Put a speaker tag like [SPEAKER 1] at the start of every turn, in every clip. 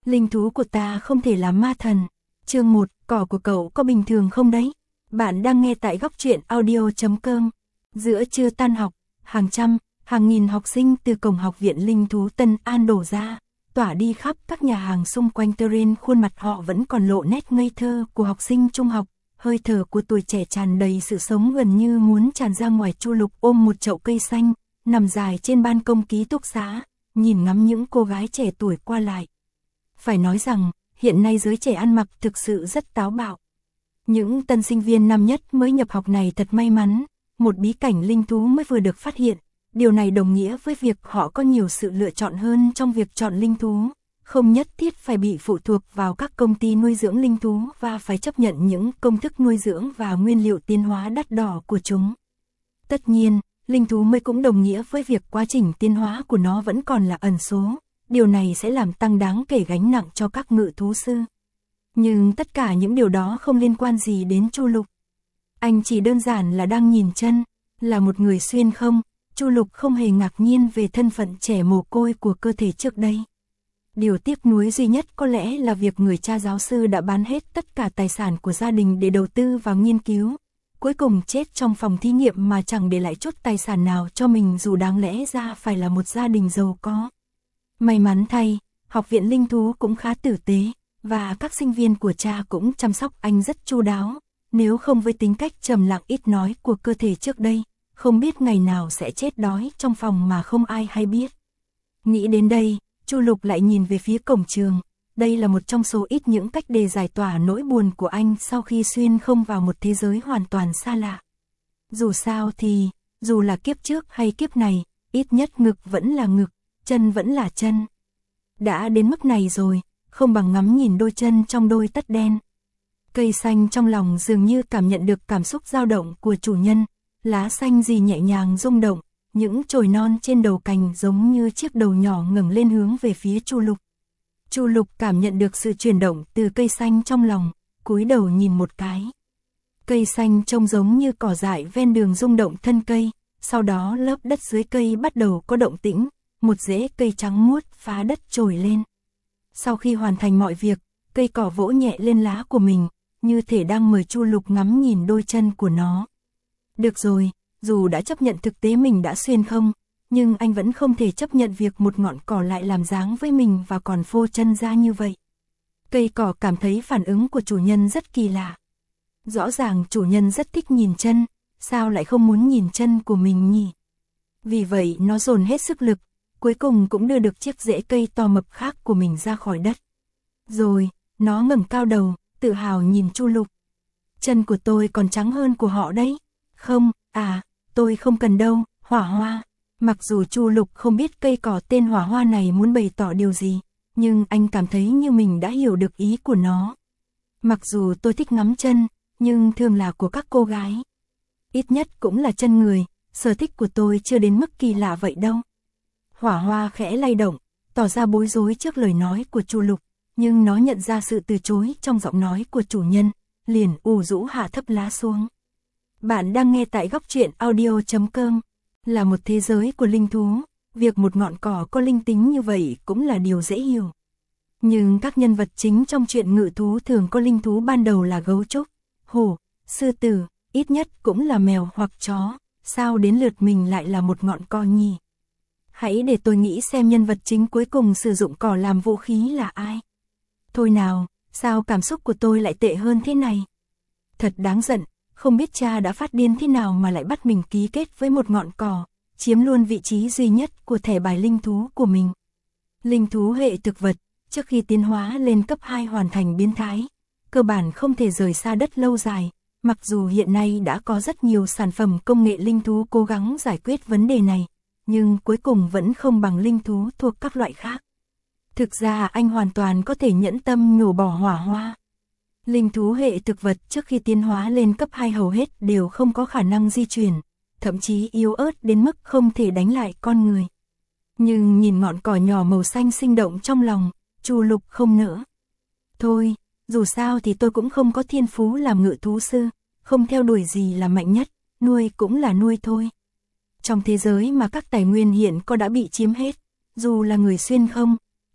[SPEAKER 1] Linh thú của ta không thể là ma thần. Chương 1, cỏ của cậu có bình thường không đấy? Bạn đang nghe tại góc truyện audio.com. Giữa trưa tan học, hàng trăm, hàng nghìn học sinh từ cổng học viện linh thú Tân An đổ ra, tỏa đi khắp các nhà hàng xung quanh Terrain, khuôn mặt họ vẫn còn lộ nét ngây thơ của học sinh trung học, hơi thở của tuổi trẻ tràn đầy sự sống gần như muốn tràn ra ngoài. Chu Lục ôm một chậu cây xanh, nằm dài trên ban công ký túc xá, nhìn ngắm những cô gái trẻ tuổi qua lại. Phải nói rằng, hiện nay giới trẻ ăn mặc thực sự rất táo bạo. Những tân sinh viên năm nhất mới nhập học này thật may mắn, một bí cảnh linh thú mới vừa được phát hiện. Điều này đồng nghĩa với việc họ có nhiều sự lựa chọn hơn trong việc chọn linh thú, không nhất thiết phải bị phụ thuộc vào các công ty nuôi dưỡng linh thú và phải chấp nhận những công thức nuôi dưỡng và nguyên liệu tiến hóa đắt đỏ của chúng. Tất nhiên, linh thú mới cũng đồng nghĩa với việc quá trình tiến hóa của nó vẫn còn là ẩn số, điều này sẽ làm tăng đáng kể gánh nặng cho các ngự thú sư. Nhưng tất cả những điều đó không liên quan gì đến Chu Lục. Anh chỉ đơn giản là đang nhìn chân, là một người xuyên không. Chu Lục không hề ngạc nhiên về thân phận trẻ mồ côi của cơ thể trước đây. Điều tiếc nuối duy nhất có lẽ là việc người cha giáo sư đã bán hết tất cả tài sản của gia đình để đầu tư vào nghiên cứu, cuối cùng chết trong phòng thí nghiệm mà chẳng để lại chút tài sản nào cho mình, dù đáng lẽ ra phải là một gia đình giàu có. May mắn thay, học viện linh thú cũng khá tử tế, và các sinh viên của cha cũng chăm sóc anh rất chu đáo, nếu không với tính cách trầm lặng ít nói của cơ thể trước đây, không biết ngày nào sẽ chết đói trong phòng mà không ai hay biết. Nghĩ đến đây, Chu Lục lại nhìn về phía cổng trường. Đây là một trong số ít những cách để giải tỏa nỗi buồn của anh sau khi xuyên không vào một thế giới hoàn toàn xa lạ. Dù sao thì, dù là kiếp trước hay kiếp này, ít nhất ngực vẫn là ngực, chân vẫn là chân. Đã đến mức này rồi, không bằng ngắm nhìn đôi chân trong đôi tất đen. Cây xanh trong lòng dường như cảm nhận được cảm xúc dao động của chủ nhân. Lá xanh gì nhẹ nhàng rung động, những chồi non trên đầu cành giống như chiếc đầu nhỏ ngẩng lên hướng về phía Chu Lục. Chu Lục cảm nhận được sự chuyển động từ cây xanh trong lòng, cúi đầu nhìn một cái. Cây xanh trông giống như cỏ dại ven đường rung động thân cây, sau đó lớp đất dưới cây bắt đầu có động tĩnh, một rễ cây trắng muốt phá đất trồi lên. Sau khi hoàn thành mọi việc, cây cỏ vỗ nhẹ lên lá của mình, như thể đang mời Chu Lục ngắm nhìn đôi chân của nó. Được rồi, dù đã chấp nhận thực tế mình đã xuyên không, nhưng anh vẫn không thể chấp nhận việc một ngọn cỏ lại làm dáng với mình và còn phô chân ra như vậy. Cây cỏ cảm thấy phản ứng của chủ nhân rất kỳ lạ. Rõ ràng chủ nhân rất thích nhìn chân, sao lại không muốn nhìn chân của mình nhỉ? Vì vậy nó dồn hết sức lực, cuối cùng cũng đưa được chiếc rễ cây to mập khác của mình ra khỏi đất. Rồi, nó ngẩng cao đầu, tự hào nhìn Chu Lục. Chân của tôi còn trắng hơn của họ đấy. Không, tôi không cần đâu, Hỏa Hoa. Mặc dù Chu Lục không biết cây cỏ tên Hỏa Hoa này muốn bày tỏ điều gì, nhưng anh cảm thấy như mình đã hiểu được ý của nó. Mặc dù tôi thích ngắm chân, nhưng thường là của các cô gái. Ít nhất cũng là chân người, sở thích của tôi chưa đến mức kỳ lạ vậy đâu. Hỏa Hoa khẽ lay động, tỏ ra bối rối trước lời nói của Chu Lục, nhưng nó nhận ra sự từ chối trong giọng nói của chủ nhân, liền ủ rũ hạ thấp lá xuống. Bạn đang nghe tại góc truyện audio.com. Là một thế giới của linh thú, việc một ngọn cỏ có linh tính như vậy cũng là điều dễ hiểu. Nhưng các nhân vật chính trong truyện ngự thú thường có linh thú ban đầu là gấu trúc, hổ, sư tử, ít nhất cũng là mèo hoặc chó, sao đến lượt mình lại là một ngọn cỏ nhỉ? Hãy để tôi nghĩ xem nhân vật chính cuối cùng sử dụng cỏ làm vũ khí là ai. Thôi nào, sao cảm xúc của tôi lại tệ hơn thế này? Thật đáng giận. Không biết cha đã phát điên thế nào mà lại bắt mình ký kết với một ngọn cỏ, chiếm luôn vị trí duy nhất của thẻ bài linh thú của mình. Linh thú hệ thực vật, trước khi tiến hóa lên cấp 2 hoàn thành biến thái, cơ bản không thể rời xa đất lâu dài, mặc dù hiện nay đã có rất nhiều sản phẩm công nghệ linh thú cố gắng giải quyết vấn đề này, nhưng cuối cùng vẫn không bằng linh thú thuộc các loại khác. Thực ra anh hoàn toàn có thể nhẫn tâm nhổ bỏ Hỏa Hoa. Linh thú hệ thực vật trước khi tiến hóa lên cấp 2 hầu hết đều không có khả năng di chuyển, thậm chí yếu ớt đến mức không thể đánh lại con người. Nhưng nhìn ngọn cỏ nhỏ màu xanh sinh động trong lòng, Chu Lục không nỡ. Thôi, dù sao thì tôi cũng không có thiên phú làm ngự thú sư, không theo đuổi gì là mạnh nhất, nuôi cũng là nuôi thôi. Trong thế giới mà các tài nguyên hiện có đã bị chiếm hết, dù là người xuyên không,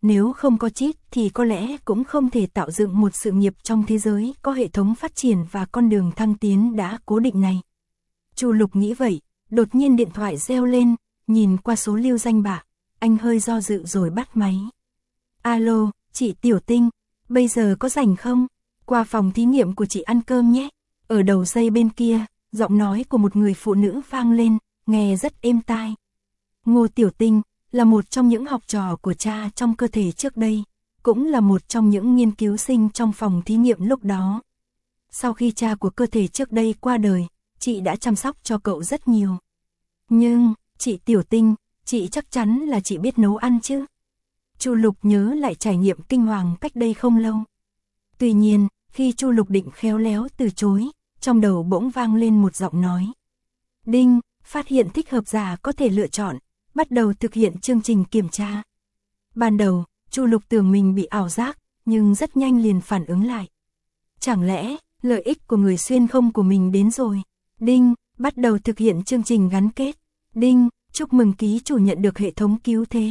[SPEAKER 1] nếu không có chip thì có lẽ cũng không thể tạo dựng một sự nghiệp trong thế giới có hệ thống phát triển và con đường thăng tiến đã cố định này. Chu Lục nghĩ vậy, đột nhiên điện thoại reo lên, nhìn qua số lưu danh bạ, anh hơi do dự rồi bắt máy. Alo, chị Tiểu Tinh, bây giờ có rảnh không? Qua phòng thí nghiệm của chị ăn cơm nhé. Ở đầu dây bên kia, giọng nói của một người phụ nữ vang lên, nghe rất êm tai. Ngô Tiểu Tinh là một trong những học trò của cha trong cơ thể trước đây, cũng là một trong những nghiên cứu sinh trong phòng thí nghiệm lúc đó. Sau khi cha của cơ thể trước đây qua đời, chị đã chăm sóc cho cậu rất nhiều. Nhưng, chị Tiểu Tinh, chị chắc chắn là chị biết nấu ăn chứ? Chu Lục nhớ lại trải nghiệm kinh hoàng cách đây không lâu. Tuy nhiên, khi Chu Lục định khéo léo từ chối, trong đầu bỗng vang lên một giọng nói. Đinh, phát hiện thích hợp giả có thể lựa chọn, bắt đầu thực hiện chương trình kiểm tra. Ban đầu, Chu Lục tưởng mình bị ảo giác, nhưng rất nhanh liền phản ứng lại. Chẳng lẽ, lợi ích của người xuyên không của mình đến rồi? Đinh, bắt đầu thực hiện chương trình gắn kết. Đinh, chúc mừng ký chủ nhận được hệ thống cứu thế.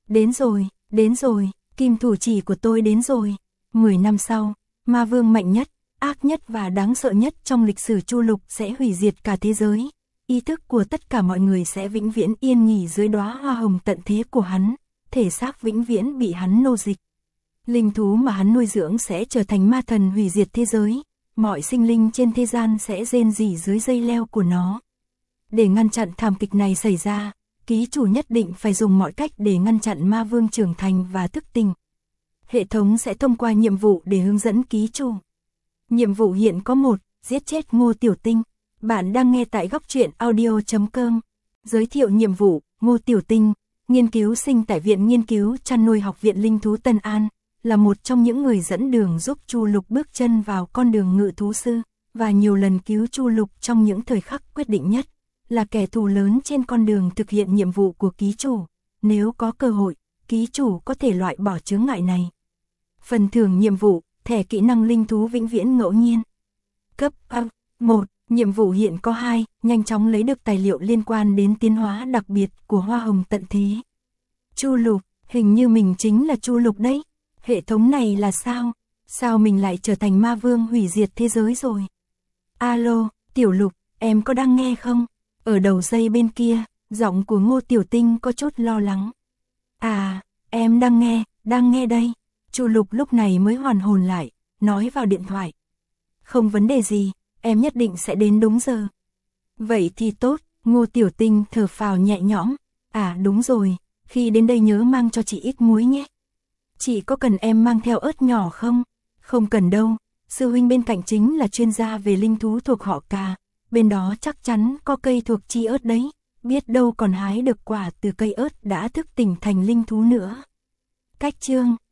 [SPEAKER 1] Đến rồi, kim thủ chỉ của tôi đến rồi. 10 năm sau, ma vương mạnh nhất, ác nhất và đáng sợ nhất trong lịch sử Chu Lục sẽ hủy diệt cả thế giới. Ý thức của tất cả mọi người sẽ vĩnh viễn yên nghỉ dưới đóa hoa hồng tận thế của hắn, thể xác vĩnh viễn bị hắn nô dịch. Linh thú mà hắn nuôi dưỡng sẽ trở thành ma thần hủy diệt thế giới, mọi sinh linh trên thế gian sẽ rên rỉ dưới dây leo của nó. Để ngăn chặn thảm kịch này xảy ra, ký chủ nhất định phải dùng mọi cách để ngăn chặn ma vương trưởng thành và thức tỉnh. Hệ thống sẽ thông qua nhiệm vụ để hướng dẫn ký chủ. Nhiệm vụ hiện có 1, giết chết Ngô Tiểu Tinh. Bạn đang nghe tại góc truyện audio.com. Giới thiệu nhiệm vụ, Ngô Tiểu Tinh, nghiên cứu sinh tại Viện Nghiên cứu Chăn nuôi Học viện Linh thú Tân An, là một trong những người dẫn đường giúp Chu Lục bước chân vào con đường ngự thú sư, và nhiều lần cứu Chu Lục trong những thời khắc quyết định nhất, là kẻ thù lớn trên con đường thực hiện nhiệm vụ của ký chủ. Nếu có cơ hội, ký chủ có thể loại bỏ chướng ngại này. Phần thưởng nhiệm vụ, thẻ kỹ năng linh thú vĩnh viễn ngẫu nhiên. Cấp 1, nhiệm vụ hiện có 2, nhanh chóng lấy được tài liệu liên quan đến tiến hóa đặc biệt của hoa hồng tận thế. Chu Lục, hình như mình chính là Chu Lục đấy. Hệ thống này là sao? Sao mình lại trở thành ma vương hủy diệt thế giới rồi? Alo, Tiểu Lục, em có đang nghe không? Ở đầu dây bên kia, giọng của Ngô Tiểu Tinh có chút lo lắng. À, em đang nghe đây. Chu Lục lúc này mới hoàn hồn lại, nói vào điện thoại. Không vấn đề gì, em nhất định sẽ đến đúng giờ. Vậy thì tốt, Ngô Tiểu Tinh thở phào nhẹ nhõm. À đúng rồi, khi đến đây nhớ mang cho chị ít muối nhé. Chị có cần em mang theo ớt nhỏ không? Không cần đâu, sư huynh bên cạnh chính là chuyên gia về linh thú thuộc họ Cà, bên đó chắc chắn có cây thuộc chi ớt đấy, biết đâu còn hái được quả từ cây ớt đã thức tỉnh thành linh thú nữa. Cách chương